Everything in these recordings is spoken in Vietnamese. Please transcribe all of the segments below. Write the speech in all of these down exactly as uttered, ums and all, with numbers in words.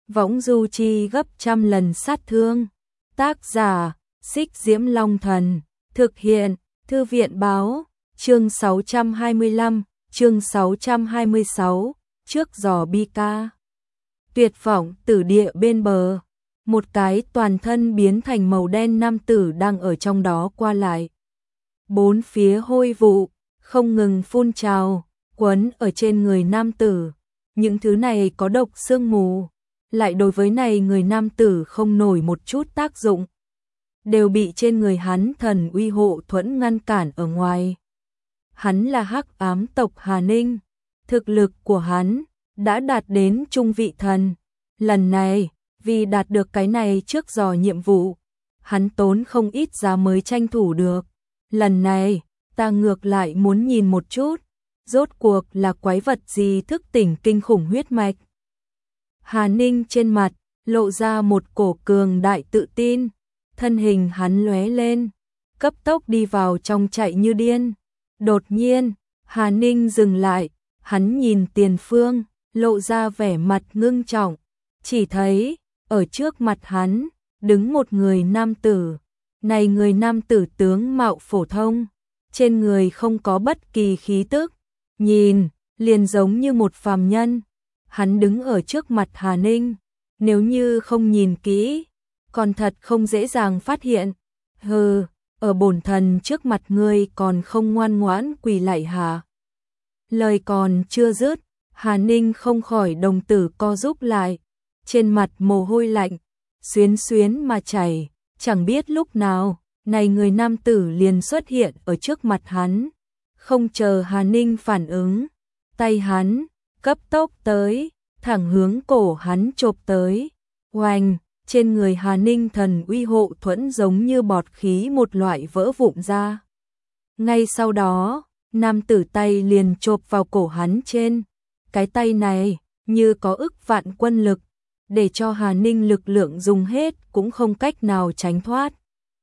võng du chi gấp trăm lần sát thương. Tác giả, Xích Diễm Long Thần, thực hiện, Thư viện báo, chương sáu trăm hai mươi lăm, chương sáu trăm hai mươi sáu, trước giò bi ca. Tuyệt vọng tử địa bên bờ, một cái toàn thân biến thành màu đen nam tử đang ở trong đó qua lại. Bốn phía hôi vụ, không ngừng phun trào, quấn ở trên người nam tử. Những thứ này có độc sương mù, lại đối với này người nam tử không nổi một chút tác dụng. Đều bị trên người hắn thần uy hộ thuẫn ngăn cản ở ngoài. Hắn là hắc ám tộc Hà Ninh, thực lực của hắn đã đạt đến trung vị thần. Lần này, vì đạt được cái này trước giò nhiệm vụ, hắn tốn không ít giá mới tranh thủ được. Lần này, ta ngược lại muốn nhìn một chút, rốt cuộc là quái vật gì thức tỉnh kinh khủng huyết mạch. Hà Ninh trên mặt, lộ ra một cổ cường đại tự tin, thân hình hắn lóe lên, cấp tốc đi vào trong chạy như điên. Đột nhiên, Hà Ninh dừng lại, hắn nhìn tiền phương, lộ ra vẻ mặt ngưng trọng, chỉ thấy, ở trước mặt hắn, đứng một người nam tử. Này người nam tử tướng mạo phổ thông, trên người không có bất kỳ khí tức, nhìn, liền giống như một phàm nhân. Hắn đứng ở trước mặt Hà Ninh, nếu như không nhìn kỹ, còn thật không dễ dàng phát hiện. Hừ, ở bổn thần trước mặt ngươi còn không ngoan ngoãn quỳ lạy hả? Lời còn chưa dứt, Hà Ninh không khỏi đồng tử co rúm lại, trên mặt mồ hôi lạnh, xuyến xuyến mà chảy, chẳng biết lúc nào, này người nam tử liền xuất hiện ở trước mặt hắn. Không chờ Hà Ninh phản ứng, tay hắn cấp tốc tới, thẳng hướng cổ hắn chộp tới. Oanh, trên người Hà Ninh thần uy hộ thuẫn giống như bọt khí một loại vỡ vụn ra. Ngay sau đó, nam tử tay liền chộp vào cổ hắn trên. Cái tay này, như có ức vạn quân lực, để cho Hà Ninh lực lượng dùng hết cũng không cách nào tránh thoát.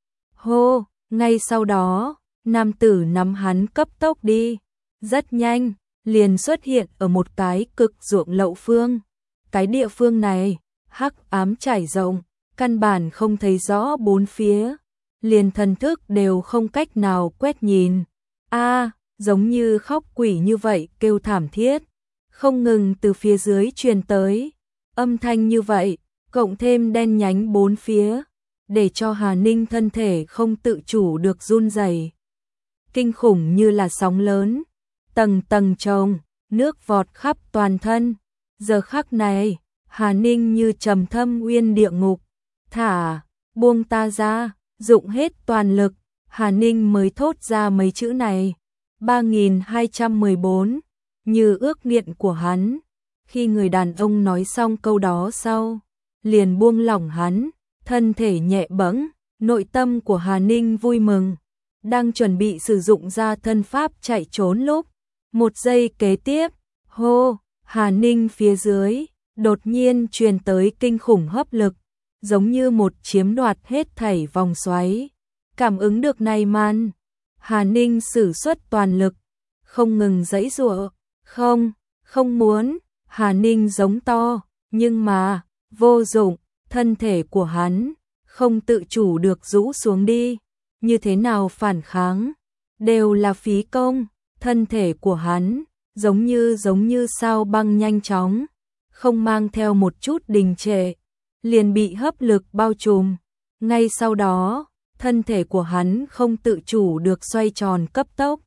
Hô, ngay sau đó, nam tử nắm hắn cấp tốc đi. Rất nhanh, liền xuất hiện ở một cái cực ruộng lậu phương. Cái địa phương này, hắc ám trải rộng, căn bản không thấy rõ bốn phía, liền thần thức đều không cách nào quét nhìn. A, giống như khóc quỷ như vậy kêu thảm thiết, không ngừng từ phía dưới truyền tới. Âm thanh như vậy, cộng thêm đen nhánh bốn phía, để cho Hà Ninh thân thể không tự chủ được run rẩy. Kinh khủng như là sóng lớn, tầng tầng chồng, nước vọt khắp toàn thân. Giờ khắc này, Hà Ninh như trầm thâm uyên địa ngục. Thả, buông ta ra, dụng hết toàn lực, Hà Ninh mới thốt ra mấy chữ này. ba nghìn hai trăm mười bốn, như ước nguyện của hắn. Khi người đàn ông nói xong câu đó sau, liền buông lỏng hắn, thân thể nhẹ bẫng, nội tâm của Hà Ninh vui mừng, đang chuẩn bị sử dụng ra thân pháp chạy trốn lúc, một giây kế tiếp, hô, Hà Ninh phía dưới, đột nhiên truyền tới kinh khủng hấp lực, giống như một chiếm đoạt hết thảy vòng xoáy. Cảm ứng được này man, Hà Ninh sử xuất toàn lực, không ngừng giãy giụa, không, không muốn. Hà Ninh giống to, nhưng mà, vô dụng, thân thể của hắn, không tự chủ được rũ xuống đi, như thế nào phản kháng, đều là phí công, thân thể của hắn, giống như giống như sao băng nhanh chóng, không mang theo một chút đình trệ, liền bị hấp lực bao trùm. Ngay sau đó, thân thể của hắn không tự chủ được xoay tròn cấp tốc.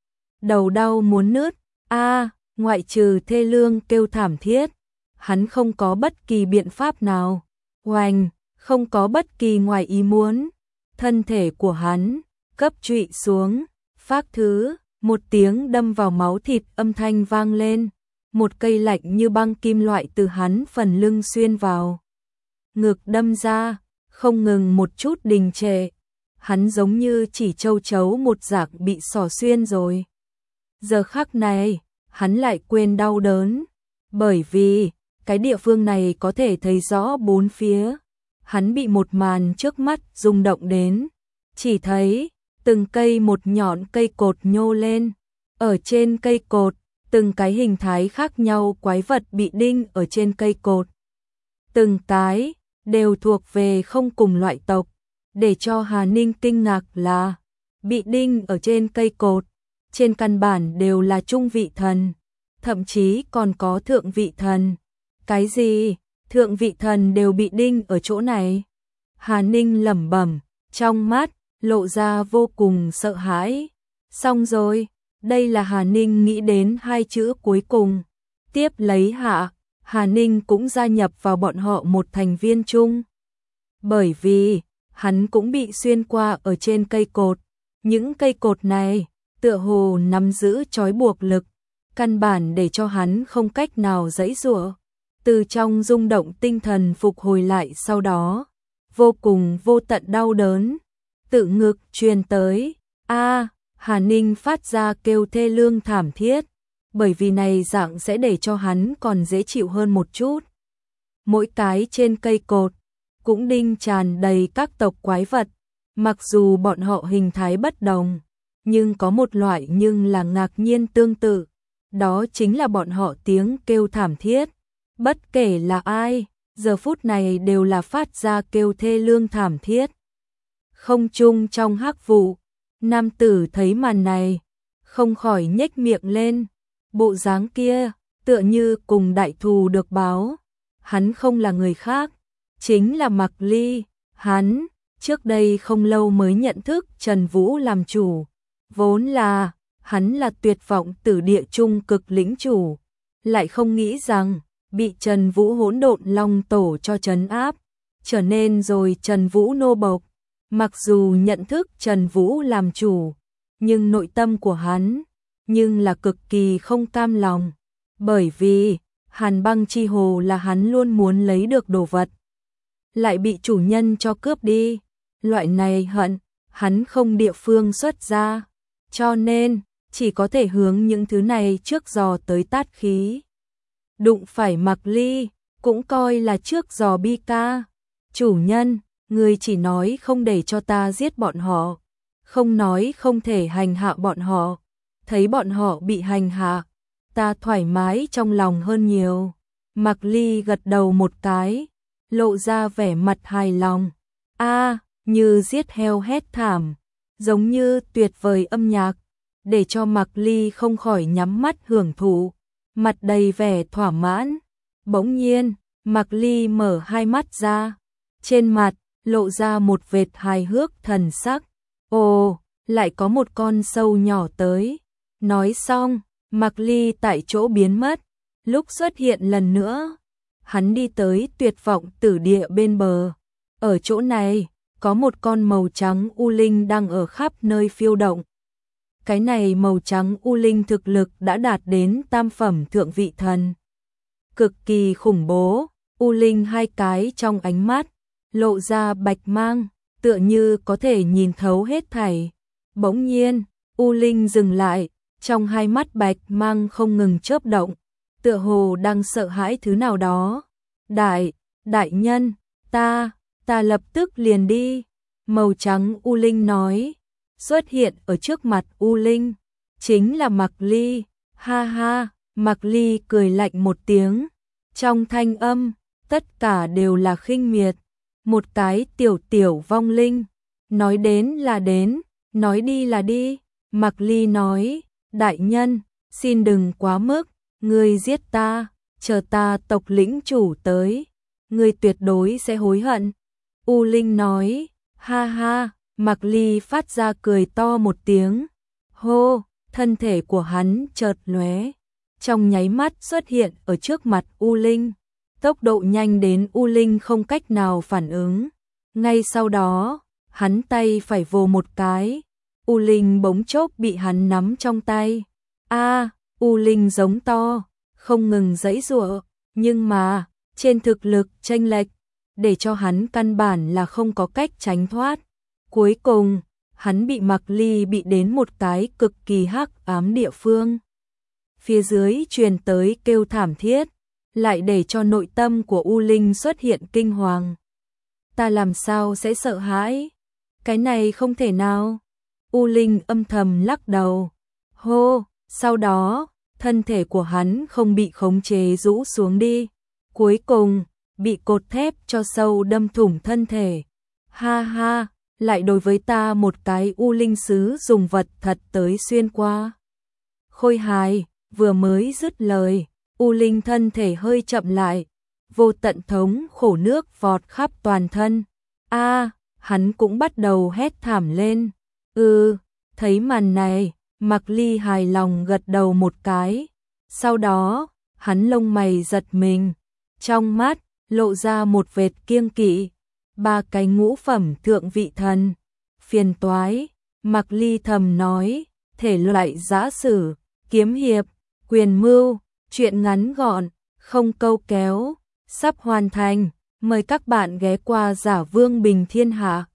Đầu đau muốn nứt, a ngoại trừ thê lương kêu thảm thiết, hắn không có bất kỳ biện pháp nào. Oanh, không có bất kỳ ngoài ý muốn, thân thể của hắn cấp trụy xuống, phác thứ, một tiếng đâm vào máu thịt âm thanh vang lên, một cây lạnh như băng kim loại từ hắn phần lưng xuyên vào. Ngực đâm ra, không ngừng một chút đình trệ, hắn giống như chỉ châu chấu một dạng bị xỏ xuyên rồi. Giờ khắc này, hắn lại quên đau đớn, bởi vì cái địa phương này có thể thấy rõ bốn phía. Hắn bị một màn trước mắt rung động đến, chỉ thấy từng cây một nhọn cây cột nhô lên, ở trên cây cột, từng cái hình thái khác nhau quái vật bị đinh ở trên cây cột. từng cái đều thuộc về không cùng loại tộc, để cho Hà Ninh kinh ngạc là bị đinh ở trên cây cột, trên căn bản đều là trung vị thần, thậm chí còn có thượng vị thần. Cái gì? Thượng vị thần đều bị đinh ở chỗ này? Hà Ninh lẩm bẩm, trong mắt lộ ra vô cùng sợ hãi. Xong rồi, đây là Hà Ninh nghĩ đến hai chữ cuối cùng. Tiếp lấy hạ, Hà Ninh cũng gia nhập vào bọn họ một thành viên chung. Bởi vì, hắn cũng bị xuyên qua ở trên cây cột. Những cây cột này, tựa hồ nắm giữ trói buộc lực, căn bản để cho hắn không cách nào giãy giụa. Từ trong rung động tinh thần phục hồi lại sau đó, vô cùng vô tận đau đớn, tự ngực truyền tới. A, Hà Ninh phát ra kêu thê lương thảm thiết, bởi vì này dạng sẽ để cho hắn còn dễ chịu hơn một chút. Mỗi cái trên cây cột cũng đinh tràn đầy các tộc quái vật, mặc dù bọn họ hình thái bất đồng, nhưng có một loại nhưng là ngạc nhiên tương tự, đó chính là bọn họ tiếng kêu thảm thiết. Bất kể là ai, giờ phút này đều là phát ra kêu thê lương thảm thiết. Không trung trong hắc vụ, nam tử thấy màn này, không khỏi nhếch miệng lên, bộ dáng kia, tựa như cùng đại thù được báo. Hắn không là người khác, chính là Mạc Ly. Hắn, trước đây không lâu mới nhận thức Trần Vũ làm chủ, vốn là, hắn là tuyệt vọng tử địa trung cực lĩnh chủ, lại không nghĩ rằng, bị Trần Vũ hỗn độn long tổ cho trấn áp, trở nên rồi Trần Vũ nô bộc. Mặc dù nhận thức Trần Vũ làm chủ, nhưng nội tâm của hắn, nhưng là cực kỳ không cam lòng, bởi vì, Hàn Băng Chi Hồ là hắn luôn muốn lấy được đồ vật, lại bị chủ nhân cho cướp đi. Loại này hận, hắn không địa phương xuất ra, cho nên, chỉ có thể hướng những thứ này trước giò tới tát khí. Đụng phải Mạc Ly, cũng coi là trước giò bi ca. Chủ nhân, người chỉ nói không để cho ta giết bọn họ, không nói không thể hành hạ bọn họ. Thấy bọn họ bị hành hạ, ta thoải mái trong lòng hơn nhiều. Mạc Ly gật đầu một cái, lộ ra vẻ mặt hài lòng. A, như giết heo hét thảm, giống như tuyệt vời âm nhạc, để cho Mạc Ly không khỏi nhắm mắt hưởng thụ, mặt đầy vẻ thỏa mãn. Bỗng nhiên, Mạc Ly mở hai mắt ra, trên mặt lộ ra một vệt hài hước thần sắc. Ồ, lại có một con sâu nhỏ tới. Nói xong, Mạc Ly tại chỗ biến mất, lúc xuất hiện lần nữa, hắn đi tới tuyệt vọng tử địa bên bờ. Ở chỗ này, có một con màu trắng u linh đang ở khắp nơi phiêu động. Cái này màu trắng u linh thực lực đã đạt đến tam phẩm thượng vị thần. Cực kỳ khủng bố, u linh hai cái trong ánh mắt, lộ ra bạch mang, tựa như có thể nhìn thấu hết thảy. Bỗng nhiên, u linh dừng lại, trong hai mắt bạch mang không ngừng chớp động, tựa hồ đang sợ hãi thứ nào đó. Đại, đại nhân, ta, ta lập tức liền đi. Màu trắng u linh nói, xuất hiện ở trước mặt u linh, chính là Mạc Ly. Ha ha, Mạc Ly cười lạnh một tiếng, trong thanh âm, tất cả đều là khinh miệt. Một cái tiểu tiểu vong linh, nói đến là đến, nói đi là đi. Mạc Ly nói, đại nhân, xin đừng quá mức, ngươi giết ta, chờ ta tộc lĩnh chủ tới, ngươi tuyệt đối sẽ hối hận. U Linh nói, ha ha, Mạc Ly phát ra cười to một tiếng, hô, thân thể của hắn chợt lóe, trong nháy mắt xuất hiện ở trước mặt U Linh, tốc độ nhanh đến U Linh không cách nào phản ứng. Ngay sau đó, hắn tay phải vồ một cái, U Linh bỗng chốc bị hắn nắm trong tay. A, U Linh giống to, không ngừng giãy giụa, nhưng mà, trên thực lực chênh lệch, để cho hắn căn bản là không có cách tránh thoát. Cuối cùng, hắn bị Mạc Ly bị đến một cái cực kỳ hắc ám địa phương. Phía dưới truyền tới kêu thảm thiết, lại để cho nội tâm của U Linh xuất hiện kinh hoàng. Ta làm sao sẽ sợ hãi? Cái này không thể nào. U Linh âm thầm lắc đầu. Hô, sau đó, thân thể của hắn không bị khống chế rũ xuống đi. Cuối cùng, bị cột thép cho sâu đâm thủng thân thể. Ha ha, lại đối với ta một cái U Linh sứ dùng vật thật tới xuyên qua. Khôi hài, vừa mới dứt lời, U Linh thân thể hơi chậm lại, vô tận thống khổ nước vọt khắp toàn thân. A, hắn cũng bắt đầu hét thảm lên. Ừ, thấy màn này, Mạc Ly hài lòng gật đầu một cái. Sau đó, hắn lông mày giật mình, trong mắt lộ ra một vệt kiêng kỵ. Ba cái ngũ phẩm thượng vị thần, phiền toái. Mạc Ly thầm nói, thể loại giã sử, kiếm hiệp, quyền mưu, chuyện ngắn gọn, không câu kéo, sắp hoàn thành. Mời các bạn ghé qua Giả Vương Bình Thiên Hạ.